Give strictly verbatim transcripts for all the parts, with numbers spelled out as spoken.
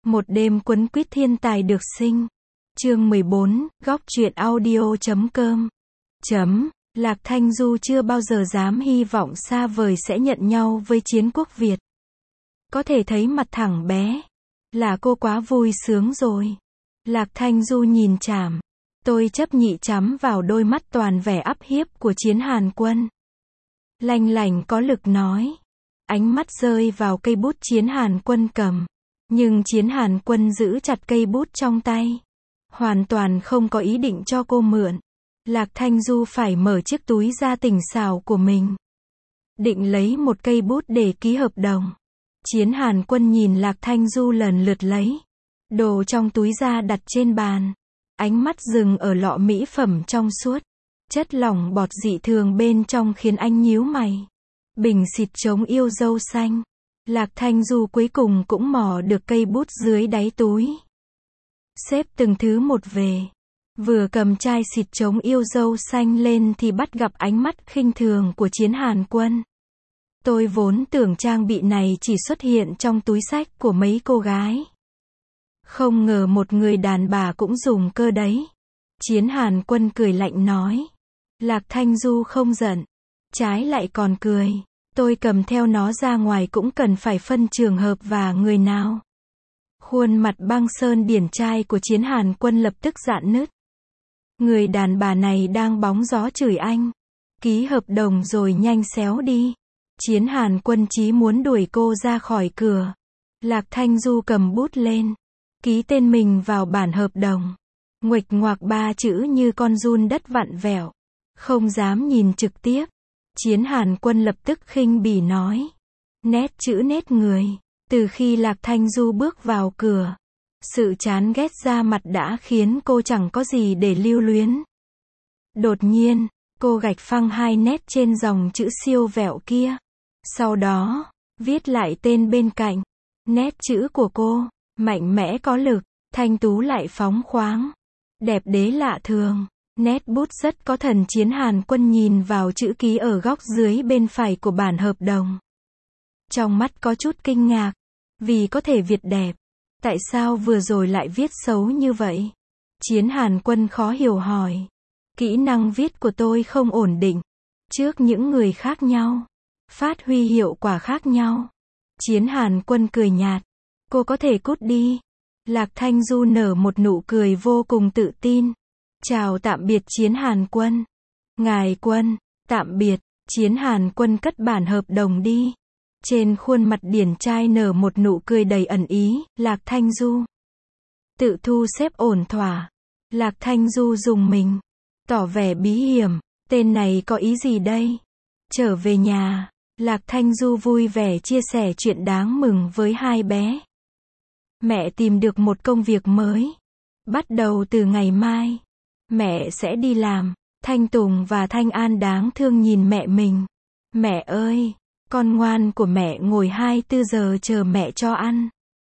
Một đêm quấn quýt thiên tài được sinh. Chương mười bốn, góc truyện audio chấm com. Chấm, Lạc Thanh Du chưa bao giờ dám hy vọng xa vời sẽ nhận nhau với Chiến Quốc Việt. Có thể thấy mặt thẳng bé, là cô quá vui sướng rồi. Lạc Thanh Du nhìn chằm, tôi chấp nhị chắm vào đôi mắt toàn vẻ ắp hiếp của Chiến Hàn Quân. Lanh lảnh có lực nói. Ánh mắt rơi vào cây bút Chiến Hàn Quân cầm. Nhưng Chiến Hàn Quân giữ chặt cây bút trong tay. Hoàn toàn không có ý định cho cô mượn. Lạc Thanh Du phải mở chiếc túi da tỉnh xảo của mình. Định lấy một cây bút để ký hợp đồng. Chiến Hàn Quân nhìn Lạc Thanh Du lần lượt lấy đồ trong túi da đặt trên bàn. Ánh mắt dừng ở lọ mỹ phẩm trong suốt. Chất lỏng bọt dị thường bên trong khiến anh nhíu mày. Bình xịt chống yêu dâu xanh. Lạc Thanh Du cuối cùng cũng mò được cây bút dưới đáy túi. Xếp từng thứ một về. Vừa cầm chai xịt chống yêu dâu xanh lên thì bắt gặp ánh mắt khinh thường của Chiến Hàn Quân. Tôi vốn tưởng trang bị này chỉ xuất hiện trong túi xách của mấy cô gái. Không ngờ một người đàn bà cũng dùng cơ đấy. Chiến Hàn Quân cười lạnh nói. Lạc Thanh Du không giận. Trái lại còn cười. Tôi cầm theo nó ra ngoài cũng cần phải phân trường hợp và người nào. Khuôn mặt băng sơn điển trai của Chiến Hàn Quân lập tức rạn nứt. Người đàn bà này đang bóng gió chửi anh. Ký hợp đồng rồi nhanh xéo đi. Chiến Hàn Quân chí muốn đuổi cô ra khỏi cửa. Lạc Thanh Du cầm bút lên. Ký tên mình vào bản hợp đồng. Nguệch ngoạc ba chữ như con giun đất vặn vẹo. Không dám nhìn trực tiếp. Chiến Hàn Quân lập tức khinh bỉ nói. Nét chữ nét người. Từ khi Lạc Thanh Du bước vào cửa, sự chán ghét ra mặt đã khiến cô chẳng có gì để lưu luyến. Đột nhiên, cô gạch phăng hai nét trên dòng chữ siêu vẹo kia. Sau đó, viết lại tên bên cạnh. Nét chữ của cô, mạnh mẽ có lực, thanh tú lại phóng khoáng. Đẹp đế lạ thường. Nét bút rất có thần. Chiến Hàn Quân nhìn vào chữ ký ở góc dưới bên phải của bản hợp đồng. Trong mắt có chút kinh ngạc. Vì có thể viết đẹp. Tại sao vừa rồi lại viết xấu như vậy? Chiến Hàn Quân khó hiểu hỏi. Kỹ năng viết của tôi không ổn định. Trước những người khác nhau. Phát huy hiệu quả khác nhau. Chiến Hàn Quân cười nhạt. Cô có thể cút đi. Lạc Thanh Du nở một nụ cười vô cùng tự tin. Chào tạm biệt Chiến Hàn Quân. Ngài Quân, tạm biệt. Chiến Hàn Quân cất bản hợp đồng đi. Trên khuôn mặt điển trai nở một nụ cười đầy ẩn ý. Lạc Thanh Du tự thu xếp ổn thỏa. Lạc Thanh Du dùng mình, tỏ vẻ bí hiểm. Tên này có ý gì đây? Trở về nhà, Lạc Thanh Du vui vẻ chia sẻ chuyện đáng mừng với hai bé. Mẹ tìm được một công việc mới. Bắt đầu từ ngày mai, mẹ sẽ đi làm. Thanh Tùng và Thanh An đáng thương nhìn mẹ mình. Mẹ ơi! Con ngoan của mẹ ngồi hai mươi tư giờ chờ mẹ cho ăn.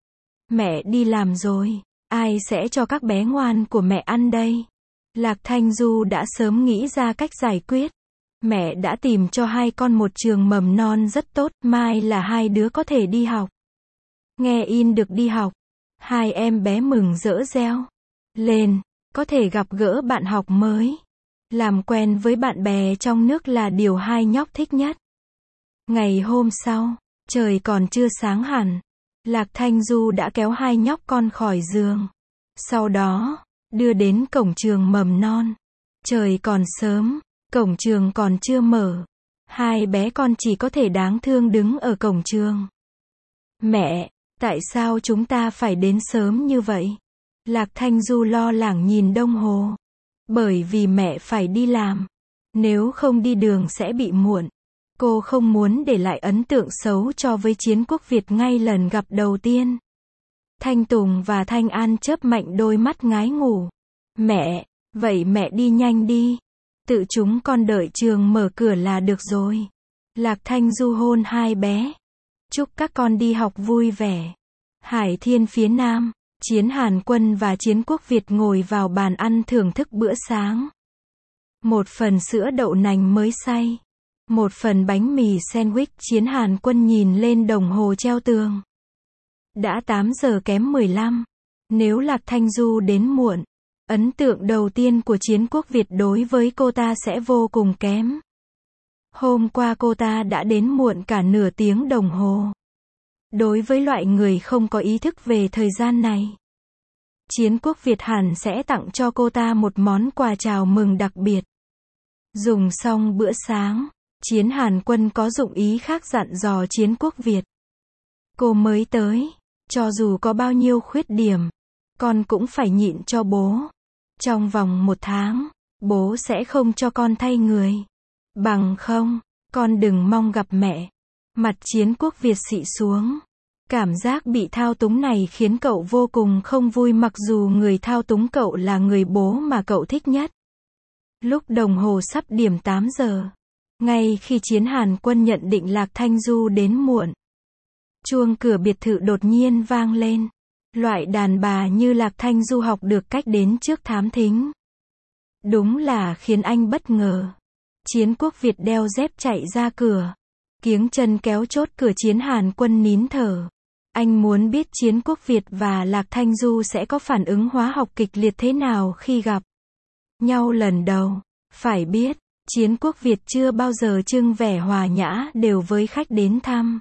Mẹ đi làm rồi. Ai sẽ cho các bé ngoan của mẹ ăn đây? Lạc Thanh Du đã sớm nghĩ ra cách giải quyết. Mẹ đã tìm cho hai con một trường mầm non rất tốt. Mai là hai đứa có thể đi học. Nghe in được đi học. Hai em bé mừng rỡ reo lên. Có thể gặp gỡ bạn học mới. Làm quen với bạn bè trong nước là điều hai nhóc thích nhất. Ngày hôm sau, trời còn chưa sáng hẳn. Lạc Thanh Du đã kéo hai nhóc con khỏi giường. Sau đó, đưa đến cổng trường mầm non. Trời còn sớm, cổng trường còn chưa mở. Hai bé con chỉ có thể đáng thương đứng ở cổng trường. Mẹ, tại sao chúng ta phải đến sớm như vậy? Lạc Thanh Du lo lắng nhìn đồng hồ. Bởi vì mẹ phải đi làm. Nếu không đi đường sẽ bị muộn. Cô không muốn để lại ấn tượng xấu cho với Chiến Quốc Việt ngay lần gặp đầu tiên. Thanh Tùng và Thanh An chớp mạnh đôi mắt ngái ngủ. Mẹ, vậy mẹ đi nhanh đi. Tự chúng con đợi trường mở cửa là được rồi. Lạc Thanh Du hôn hai bé. Chúc các con đi học vui vẻ. Hải Thiên phía Nam, Chiến Hàn Quân và Chiến Quốc Việt ngồi vào bàn ăn thưởng thức bữa sáng. Một phần sữa đậu nành mới xay. Một phần bánh mì sandwich. Chiến Hàn Quân nhìn lên đồng hồ treo tường. Đã tám giờ kém mười lăm. Nếu Lạc Thanh Du đến muộn, ấn tượng đầu tiên của Chiến Quốc Việt đối với cô ta sẽ vô cùng kém. Hôm qua cô ta đã đến muộn cả nửa tiếng đồng hồ. Đối với loại người không có ý thức về thời gian này, Chiến Quốc Việt hẳn sẽ tặng cho cô ta một món quà chào mừng đặc biệt. Dùng xong bữa sáng, Chiến Hàn Quân có dụng ý khác dặn dò Chiến Quốc Việt. Cô mới tới, cho dù có bao nhiêu khuyết điểm, con cũng phải nhịn cho bố. Trong vòng một tháng, bố sẽ không cho con thay người. Bằng không, con đừng mong gặp mẹ. Mặt Chiến Quốc Việt xị xuống. Cảm giác bị thao túng này khiến cậu vô cùng không vui, mặc dù người thao túng cậu là người bố mà cậu thích nhất. Lúc đồng hồ sắp điểm tám giờ, ngay khi Chiến Hàn Quân nhận định Lạc Thanh Du đến muộn, chuông cửa biệt thự đột nhiên vang lên. Loại đàn bà như Lạc Thanh Du học được cách đến trước thám thính. Đúng là khiến anh bất ngờ. Chiến Quốc Việt đeo dép chạy ra cửa. Kiếng chân kéo chốt cửa. Chiến Hàn Quân nín thở. Anh muốn biết Chiến Quốc Việt và Lạc Thanh Du sẽ có phản ứng hóa học kịch liệt thế nào khi gặp nhau lần đầu. Phải biết, Chiến Quốc Việt chưa bao giờ trưng vẻ hòa nhã đều với khách đến thăm.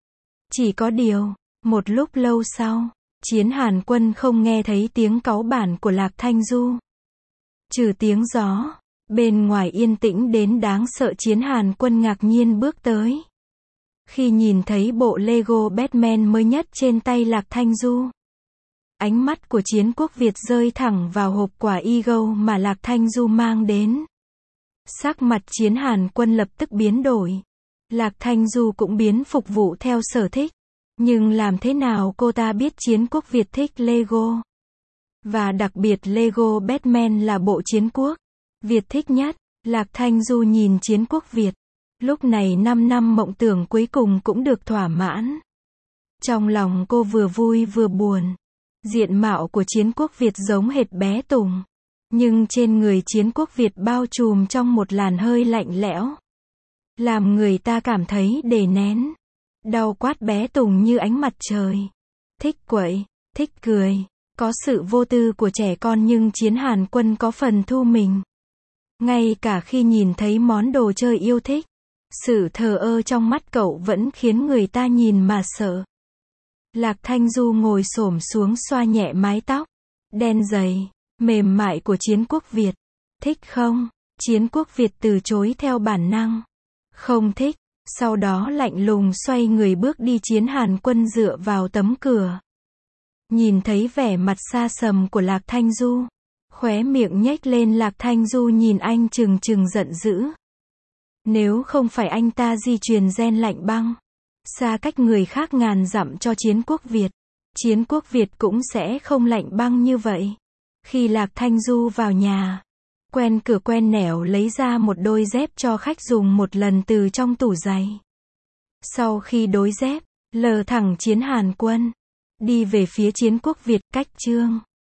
Chỉ có điều, một lúc lâu sau, Chiến Hàn Quân không nghe thấy tiếng cáu bản của Lạc Thanh Du. Trừ tiếng gió, bên ngoài yên tĩnh đến đáng sợ. Chiến Hàn Quân ngạc nhiên bước tới. Khi nhìn thấy bộ Lego Batman mới nhất trên tay Lạc Thanh Du, ánh mắt của Chiến Quốc Việt rơi thẳng vào hộp quà Ego mà Lạc Thanh Du mang đến. Sắc mặt Chiến Hàn Quân lập tức biến đổi. Lạc Thanh Du cũng biến phục vụ theo sở thích. Nhưng làm thế nào cô ta biết Chiến Quốc Việt thích Lego? Và đặc biệt Lego Batman là bộ Chiến Quốc Việt thích nhất. Lạc Thanh Du nhìn Chiến Quốc Việt. Lúc này năm năm mộng tưởng cuối cùng cũng được thỏa mãn. Trong lòng cô vừa vui vừa buồn. Diện mạo của Chiến Quốc Việt giống hệt bé Tùng. Nhưng trên người Chiến Quốc Việt bao trùm trong một làn hơi lạnh lẽo, làm người ta cảm thấy đè nén. Đau quát bé Tùng như ánh mặt trời. Thích quậy, thích cười. Có sự vô tư của trẻ con nhưng Chiến Hàn Quân có phần thu mình. Ngay cả khi nhìn thấy món đồ chơi yêu thích, sự thờ ơ trong mắt cậu vẫn khiến người ta nhìn mà sợ. Lạc Thanh Du ngồi xổm xuống xoa nhẹ mái tóc đen dày, mềm mại của Chiến Quốc Việt. Thích không? Chiến Quốc Việt từ chối theo bản năng. Không thích. Sau đó lạnh lùng xoay người bước đi. Chiến Hàn Quân dựa vào tấm cửa. Nhìn thấy vẻ mặt xa sầm của Lạc Thanh Du, khóe miệng nhếch lên. Lạc Thanh Du nhìn anh trừng trừng giận dữ. Nếu không phải anh ta di truyền gen lạnh băng, xa cách người khác ngàn dặm cho Chiến Quốc Việt, Chiến Quốc Việt cũng sẽ không lạnh băng như vậy. Khi Lạc Thanh Du vào nhà, quen cửa quen nẻo lấy ra một đôi dép cho khách dùng một lần từ trong tủ giày. Sau khi đối dép, lờ thẳng Chiến Hàn Quân, đi về phía Chiến Quốc Việt. Cách chương